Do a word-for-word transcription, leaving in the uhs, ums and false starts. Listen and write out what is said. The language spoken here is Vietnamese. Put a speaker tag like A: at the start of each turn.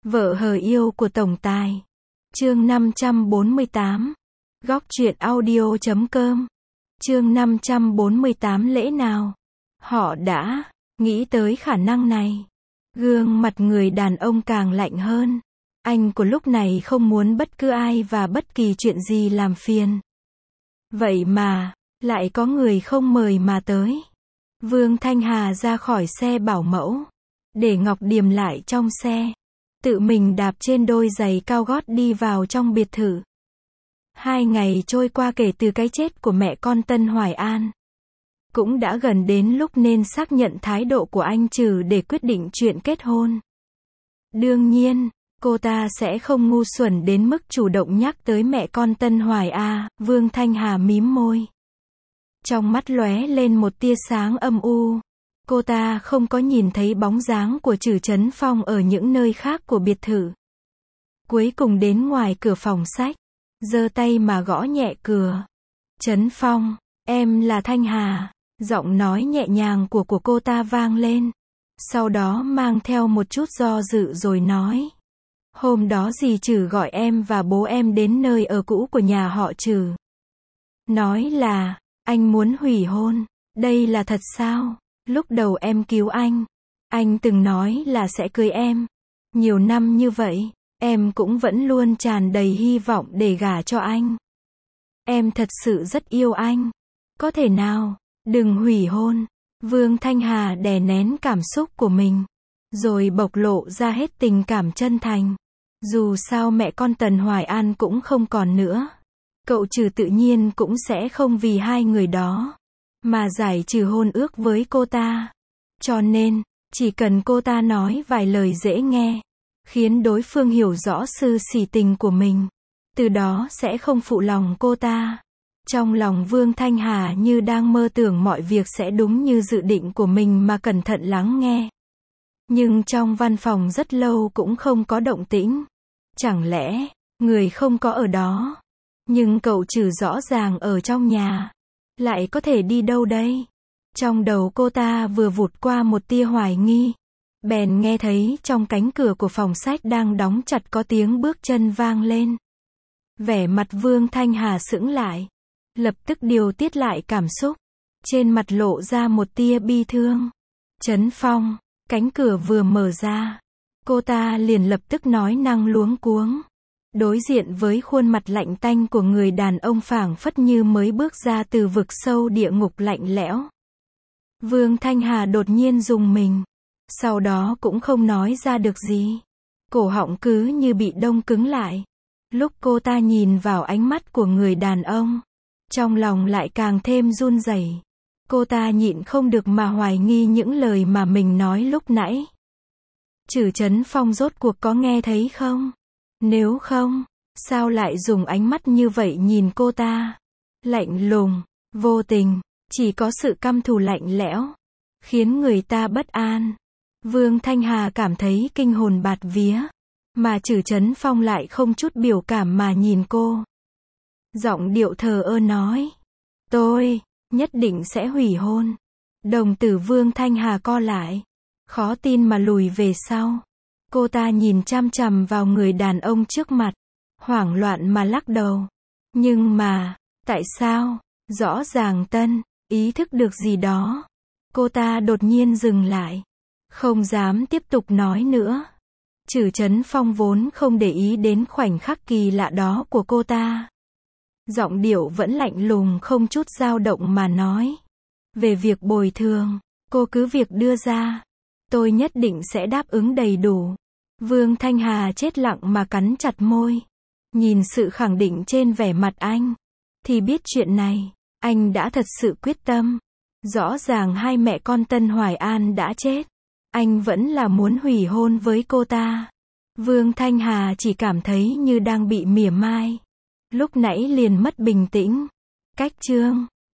A: Vợ hờ yêu của tổng tài. Chương năm trăm bốn mươi tám. Góc truyện audio chấm com. Chương năm trăm bốn mươi tám lễ nào? Họ đã nghĩ tới khả năng này. Gương mặt người đàn ông càng lạnh hơn. Anh của lúc này không muốn bất cứ ai và bất kỳ chuyện gì làm phiền. Vậy mà, lại có người không mời mà tới. Vương Thanh Hà ra khỏi xe bảo mẫu, để Ngọc Điềm lại trong xe. Tự mình đạp trên đôi giày cao gót đi vào trong biệt thự. Hai ngày trôi qua kể từ cái chết của mẹ con Tân Hoài An. Cũng đã gần đến lúc nên xác nhận thái độ của anh Trừ để quyết định chuyện kết hôn. Đương nhiên, cô ta sẽ không ngu xuẩn đến mức chủ động nhắc tới mẹ con Tân Hoài A. Vương Thanh Hà mím môi. Trong mắt lóe lên một tia sáng âm u. Cô ta không có nhìn thấy bóng dáng của Trử Chấn Phong ở những nơi khác của biệt thự. Cuối cùng đến ngoài cửa phòng sách, giơ tay mà gõ nhẹ cửa. Chấn Phong, em là Thanh Hà. Giọng nói nhẹ nhàng của của cô ta vang lên. Sau đó mang theo một chút do dự rồi nói. Hôm đó dì Trử gọi em và bố em đến nơi ở cũ của nhà họ Trử. Nói là, anh muốn hủy hôn. Đây là thật sao? Lúc đầu em cứu anh. Anh từng nói là sẽ cưới em. Nhiều năm như vậy, em cũng vẫn luôn tràn đầy hy vọng để gả cho anh. Em thật sự rất yêu anh. Có thể nào, đừng hủy hôn. Vương Thanh Hà đè nén cảm xúc của mình, rồi bộc lộ ra hết tình cảm chân thành. Dù sao mẹ con Tần Hoài An cũng không còn nữa. Cậu Trừ tự nhiên cũng sẽ không vì hai người đó mà giải trừ hôn ước với cô ta. Cho nên, chỉ cần cô ta nói vài lời dễ nghe, khiến đối phương hiểu rõ sự sỉ tình của mình, từ đó sẽ không phụ lòng cô ta. Trong lòng Vương Thanh Hà như đang mơ tưởng mọi việc sẽ đúng như dự định của mình mà cẩn thận lắng nghe. Nhưng trong văn phòng rất lâu cũng không có động tĩnh. Chẳng lẽ, người không có ở đó? Nhưng cậu Trừ rõ ràng ở trong nhà. Lại có thể đi đâu đây? Trong đầu cô ta vừa vụt qua một tia hoài nghi. Bèn nghe thấy trong cánh cửa của phòng sách đang đóng chặt có tiếng bước chân vang lên. Vẻ mặt Vương Thanh Hà sững lại. Lập tức điều tiết lại cảm xúc. Trên mặt lộ ra một tia bi thương. Chấn Phong, cánh cửa vừa mở ra. Cô ta liền lập tức nói năng luống cuống. Đối diện với khuôn mặt lạnh tanh của người đàn ông phảng phất như mới bước ra từ vực sâu địa ngục lạnh lẽo. Vương Thanh Hà đột nhiên rùng mình. Sau đó cũng không nói ra được gì. Cổ họng cứ như bị đông cứng lại. Lúc cô ta nhìn vào ánh mắt của người đàn ông, trong lòng lại càng thêm run rẩy. Cô ta nhịn không được mà hoài nghi những lời mà mình nói lúc nãy. Trử Chấn Phong rốt cuộc có nghe thấy không? Nếu không, sao lại dùng ánh mắt như vậy nhìn cô ta? Lạnh lùng, vô tình, chỉ có sự căm thù lạnh lẽo, khiến người ta bất an. Vương Thanh Hà cảm thấy kinh hồn bạt vía, mà Trử Chấn Phong lại không chút biểu cảm mà nhìn cô. Giọng điệu thờ ơ nói, tôi nhất định sẽ hủy hôn. Đồng tử Vương Thanh Hà co lại, khó tin mà lùi về sau. Cô ta nhìn chằm chằm vào người đàn ông trước mặt, hoảng loạn mà lắc đầu. Nhưng mà, tại sao? Rõ ràng Tân ý thức được gì đó. Cô ta đột nhiên dừng lại, không dám tiếp tục nói nữa. Trử Chấn Phong vốn không để ý đến khoảnh khắc kỳ lạ đó của cô ta. Giọng điệu vẫn lạnh lùng không chút dao động mà nói. Về việc bồi thường, cô cứ việc đưa ra. Tôi nhất định sẽ đáp ứng đầy đủ. Vương Thanh Hà chết lặng mà cắn chặt môi. Nhìn sự khẳng định trên vẻ mặt anh, thì biết chuyện này, anh đã thật sự quyết tâm. Rõ ràng hai mẹ con Tân Hoài An đã chết. Anh vẫn là muốn hủy hôn với cô ta. Vương Thanh Hà chỉ cảm thấy như đang bị mỉa mai. Lúc nãy liền mất bình tĩnh. Cách chương